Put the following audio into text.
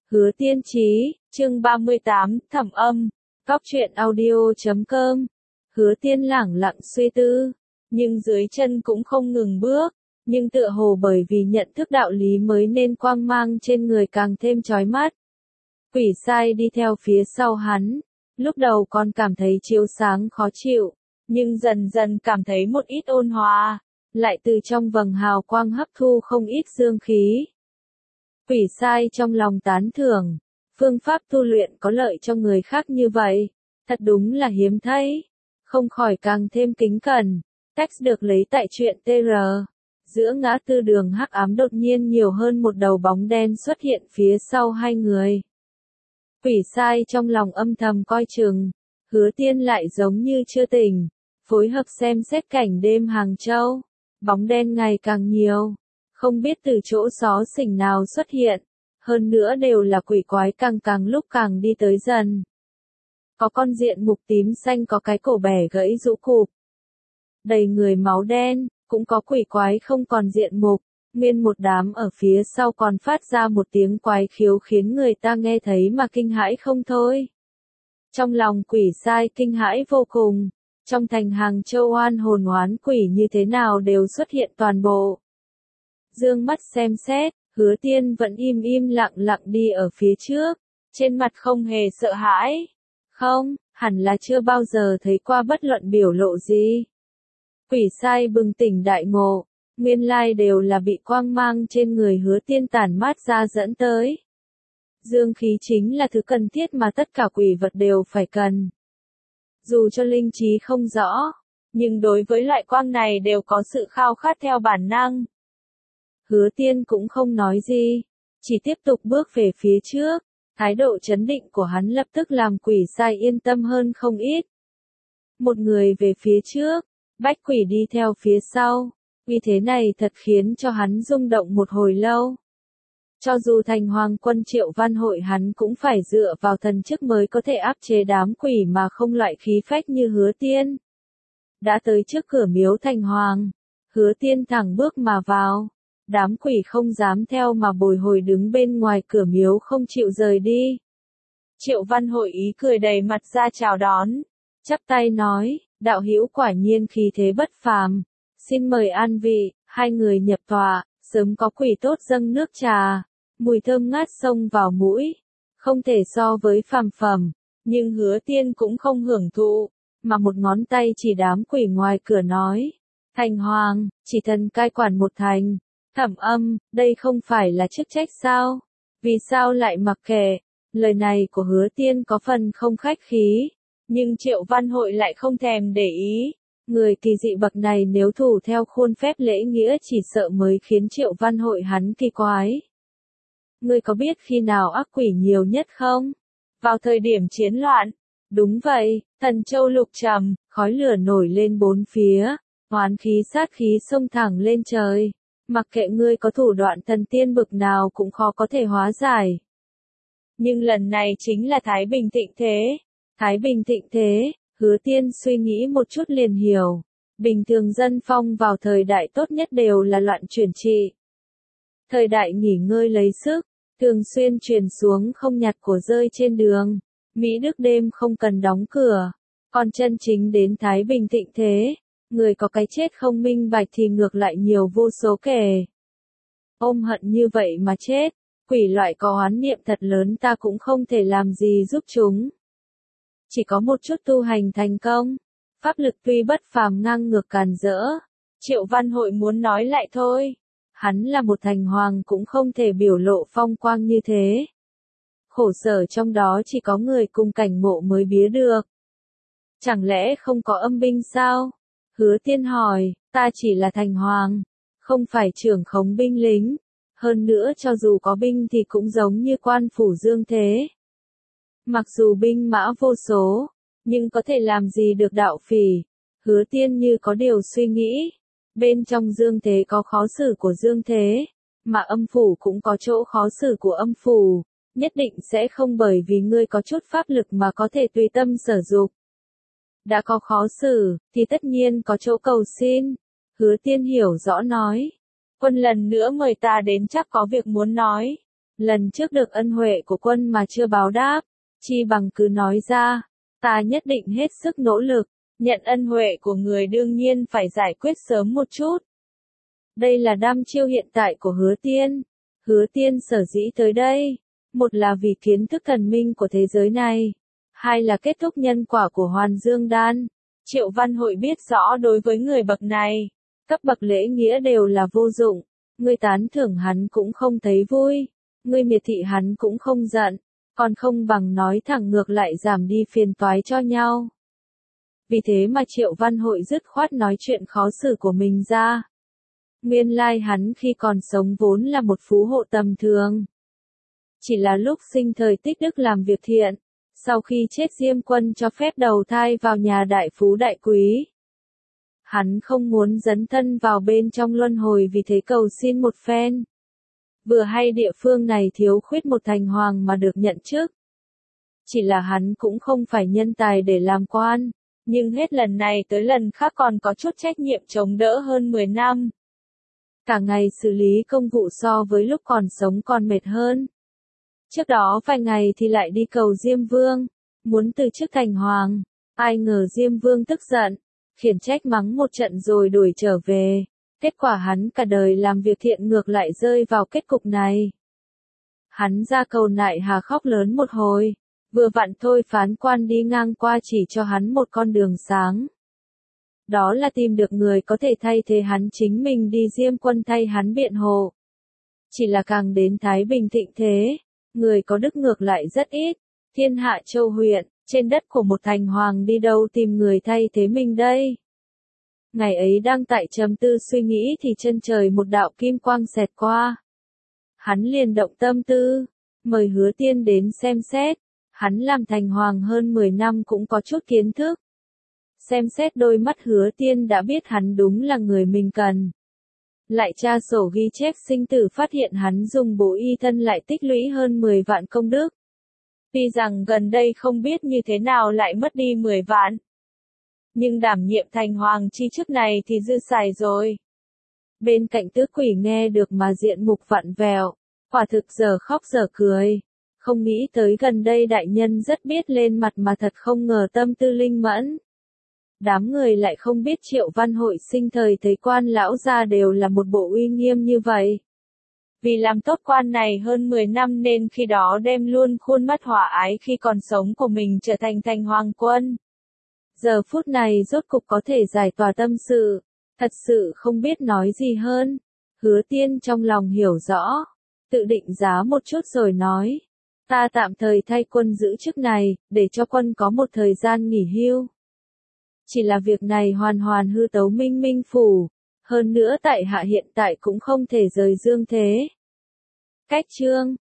Hứa Tiên Chí, chương 38, Thẩm Âm, Góc truyện audio.com. Hứa Tiên lẳng lặng suy tư, nhưng dưới chân cũng không ngừng bước, nhưng tựa hồ bởi vì nhận thức đạo lý mới nên quang mang trên người càng thêm chói mắt. Quỷ sai đi theo phía sau hắn, lúc đầu còn cảm thấy chiếu sáng khó chịu, nhưng dần dần cảm thấy một ít ôn hòa, lại từ trong vầng hào quang hấp thu không ít dương khí. Quỷ sai trong lòng tán thưởng, phương pháp tu luyện có lợi cho người khác như vậy, thật đúng là hiếm thấy, không khỏi càng thêm kính cẩn. Text được lấy tại truyện TR. Giữa ngã tư đường hắc ám đột nhiên nhiều hơn một đầu bóng đen xuất hiện phía sau hai người. Quỷ sai trong lòng âm thầm coi chừng, Hứa Tiên lại giống như chưa tỉnh, phối hợp xem xét cảnh đêm Hàng Châu. Bóng đen ngày càng nhiều, không biết từ chỗ xó xỉnh nào xuất hiện, hơn nữa đều là quỷ quái càng lúc càng đi tới dần. Có con diện mục tím xanh có cái cổ bẻ gãy rũ cụp, đầy người máu đen, cũng có quỷ quái không còn diện mục, nguyên một đám ở phía sau còn phát ra một tiếng quái khiếu khiến người ta nghe thấy mà kinh hãi không thôi. Trong lòng quỷ sai kinh hãi vô cùng, trong thành Hàng Châu oan hồn oán quỷ như thế nào đều xuất hiện toàn bộ. Dương mắt xem xét, Hứa Tiên vẫn im lặng đi ở phía trước, trên mặt không hề sợ hãi. Không, hẳn là chưa bao giờ thấy qua bất luận biểu lộ gì. Quỷ sai bừng tỉnh đại ngộ, nguyên lai đều là bị quang mang trên người Hứa Tiên tản mát ra dẫn tới. Dương khí chính là thứ cần thiết mà tất cả quỷ vật đều phải cần. Dù cho linh trí không rõ, nhưng đối với loại quang này đều có sự khao khát theo bản năng. Hứa Tiên cũng không nói gì, chỉ tiếp tục bước về phía trước, thái độ trấn định của hắn lập tức làm quỷ sai yên tâm hơn không ít. Một người về phía trước, bách quỷ đi theo phía sau, vì thế này thật khiến cho hắn rung động một hồi lâu. Cho dù thành hoàng quân Triệu Văn Hội hắn cũng phải dựa vào thần chức mới có thể áp chế đám quỷ mà không loại khí phách như Hứa Tiên. Đã tới trước cửa miếu thành hoàng, Hứa Tiên thẳng bước mà vào, đám quỷ không dám theo mà bồi hồi đứng bên ngoài cửa miếu không chịu rời đi. Triệu Văn Hội ý cười đầy mặt ra chào đón, chắp tay nói, đạo hữu quả nhiên khí thế bất phàm, xin mời an vị. Hai người nhập tọa, sớm có quỷ tốt dâng nước trà, mùi thơm ngát xông vào mũi, không thể so với phàm phẩm, nhưng Hứa Tiên cũng không hưởng thụ, mà một ngón tay chỉ đám quỷ ngoài cửa nói, thành hoàng, chỉ thần cai quản một thành, Thẩm Âm, đây không phải là chức trách sao, vì sao lại mặc kệ. Lời này của Hứa Tiên có phần không khách khí, nhưng Triệu Văn Hội lại không thèm để ý. Người kỳ dị bậc này nếu thủ theo khuôn phép lễ nghĩa chỉ sợ mới khiến Triệu Văn Hội hắn kỳ quái. Ngươi có biết khi nào ác quỷ nhiều nhất không? Vào thời điểm chiến loạn. Đúng vậy, Thần Châu lục trầm, khói lửa nổi lên bốn phía, oán khí sát khí xông thẳng lên trời. Mặc kệ ngươi có thủ đoạn thần tiên bực nào cũng khó có thể hóa giải. Nhưng lần này chính là Thái Bình thịnh thế. Thái Bình thịnh thế. Hứa Tiên suy nghĩ một chút liền hiểu, bình thường dân phong vào thời đại tốt nhất đều là loạn chuyển trị. Thời đại nghỉ ngơi lấy sức, thường xuyên truyền xuống không nhặt của rơi trên đường, Mỹ Đức đêm không cần đóng cửa, còn chân chính đến Thái Bình thịnh thế, người có cái chết không minh bạch thì ngược lại nhiều vô số kể. Ôm hận như vậy mà chết, quỷ loại có oán niệm thật lớn ta cũng không thể làm gì giúp chúng. Chỉ có một chút tu hành thành công, pháp lực tuy bất phàm ngang ngược càn rỡ, Triệu Văn Hội muốn nói lại thôi, hắn là một thành hoàng cũng không thể biểu lộ phong quang như thế. Khổ sở trong đó chỉ có người cùng cảnh ngộ mới bía được. Chẳng lẽ không có âm binh sao? Hứa Tiên hỏi, ta chỉ là thành hoàng, không phải trưởng khống binh lính, hơn nữa cho dù có binh thì cũng giống như quan phủ Dương Thế. Mặc dù binh mã vô số, nhưng có thể làm gì được đạo phỉ. Hứa Tiên như có điều suy nghĩ. Bên trong Dương Thế có khó xử của Dương Thế, mà âm phủ cũng có chỗ khó xử của âm phủ. Nhất định sẽ không bởi vì ngươi có chút pháp lực mà có thể tùy tâm sở dục. Đã có khó xử, thì tất nhiên có chỗ cầu xin. Hứa Tiên hiểu rõ nói. Quân lần nữa mời ta đến chắc có việc muốn nói. Lần trước được ân huệ của quân mà chưa báo đáp, chi bằng cứ nói ra, ta nhất định hết sức nỗ lực, nhận ân huệ của người đương nhiên phải giải quyết sớm một chút. Đây là đam chiêu hiện tại của Hứa Tiên. Hứa Tiên sở dĩ tới đây, một là vì kiến thức thần minh của thế giới này, hai là kết thúc nhân quả của Hoàn Dương Đan. Triệu Văn Hội biết rõ đối với người bậc này, cấp bậc lễ nghĩa đều là vô dụng, ngươi tán thưởng hắn cũng không thấy vui, ngươi miệt thị hắn cũng không giận, còn không bằng nói thẳng ngược lại giảm đi phiền toái cho nhau. Vì thế mà Triệu Văn Hội dứt khoát nói chuyện khó xử của mình ra. Nguyên lai hắn khi còn sống vốn là một phú hộ tầm thường. Chỉ là lúc sinh thời tích đức làm việc thiện, sau khi chết Diêm Quân cho phép đầu thai vào nhà đại phú đại quý. Hắn không muốn dấn thân vào bên trong luân hồi vì thế cầu xin một phen. Vừa hay địa phương này thiếu khuyết một thành hoàng mà được nhận chức. Chỉ là hắn cũng không phải nhân tài để làm quan, nhưng hết lần này tới lần khác còn có chút trách nhiệm chống đỡ hơn 10 năm. Cả ngày xử lý công vụ so với lúc còn sống còn mệt hơn. Trước đó vài ngày thì lại đi cầu Diêm Vương, muốn từ chức thành hoàng, ai ngờ Diêm Vương tức giận, khiển trách mắng một trận rồi đuổi trở về. Kết quả hắn cả đời làm việc thiện ngược lại rơi vào kết cục này. Hắn ra cầu nại hà khóc lớn một hồi, vừa vặn thôi phán quan đi ngang qua chỉ cho hắn một con đường sáng. Đó là tìm được người có thể thay thế hắn chính mình đi Diêm Quân thay hắn biện hộ. Chỉ là càng đến Thái Bình thịnh thế, người có đức ngược lại rất ít, thiên hạ châu huyện, trên đất của một thành hoàng đi đâu tìm người thay thế mình đây. Ngày ấy đang tại trầm tư suy nghĩ thì chân trời một đạo kim quang xẹt qua. Hắn liền động tâm tư, mời Hứa Tiên đến xem xét, hắn làm thành hoàng hơn 10 năm cũng có chút kiến thức. Xem xét đôi mắt Hứa Tiên đã biết hắn đúng là người mình cần. Lại tra sổ ghi chép sinh tử phát hiện hắn dùng bổ y thân lại tích lũy hơn 10 vạn công đức. Tuy rằng gần đây không biết như thế nào lại mất đi 10 vạn. Nhưng đảm nhiệm thành hoàng chi chức này thì dư xài rồi. Bên cạnh Tứ Quỷ nghe được mà diện mục vặn vẹo, quả thực giờ khóc giờ cười. Không nghĩ tới gần đây đại nhân rất biết lên mặt mà thật không ngờ tâm tư linh mẫn. Đám người lại không biết Triệu Văn Hội sinh thời thấy quan lão gia đều là một bộ uy nghiêm như vậy. Vì làm tốt quan này hơn 10 năm nên khi đó đem luôn khuôn mắt hòa ái khi còn sống của mình trở thành thành hoàng quân. Giờ phút này rốt cục có thể giải tỏa tâm sự, thật sự không biết nói gì hơn. Hứa Tiên trong lòng hiểu rõ, tự định giá một chút rồi nói, ta tạm thời thay quân giữ chức này, để cho quân có một thời gian nghỉ hưu. Chỉ là việc này hoàn hoàn hư tấu Minh Minh phủ, hơn nữa tại hạ hiện tại cũng không thể rời dương thế. Cách chương